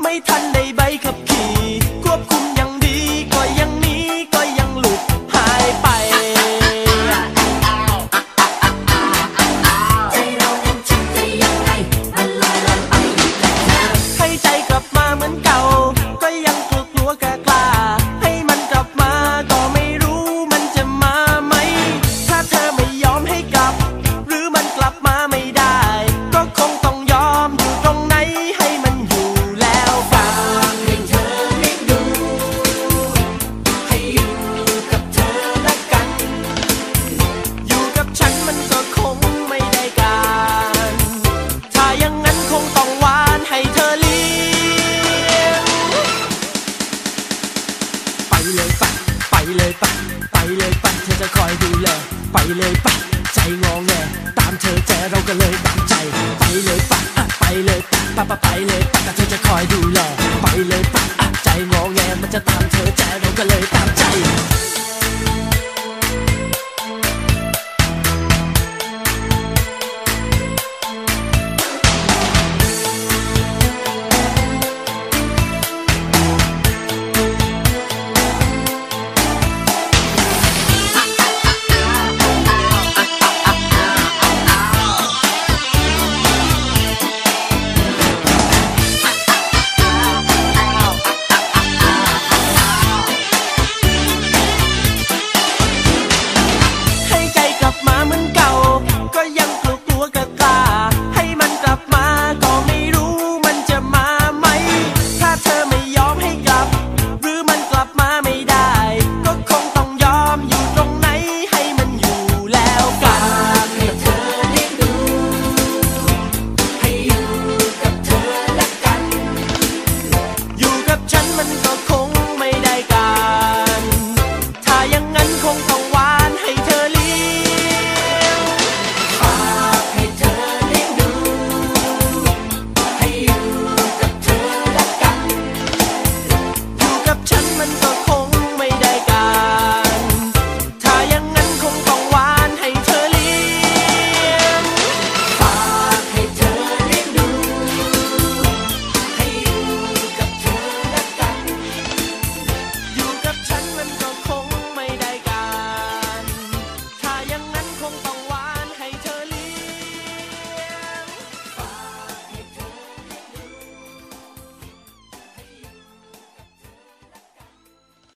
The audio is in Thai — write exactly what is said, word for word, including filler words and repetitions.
ไม่ทันได้ใบขับขี่ควบคุมยังดีก็ยังหนีก็ยังหลุดหายไปใจเรานั้นฉันจะยังไงมันลอยลอยไปให้ใจกลับมาเหมือนเก่าก็ยังกลัวกลัวกล้ากล้าให้มันกลับมาก็ไม่รู้มันจะมาไหมถ้าเธอไม่ยอมให้กลับหรือมันกลับมาไม่ได้ก็คงต้องยอมอยู่ตรงไหนให้มันอยู่แล้วฟังให้เธอได้ดูให้อยู่กับเธอละกันอยู่กับฉันมันก็คงไม่ได้การถ้าอย่างนั้นคงต้องหวานให้เธอเลี้ยงไปเลยไปไปเลยไปไปเลยไปเธอจะคอยดูแลไปเลยไปใจงอแงตามเธอแจเราก็เลยตามใจไปเลยไปไปเลยไปไปไปเลยไปแต่เธอจะคอยดูแล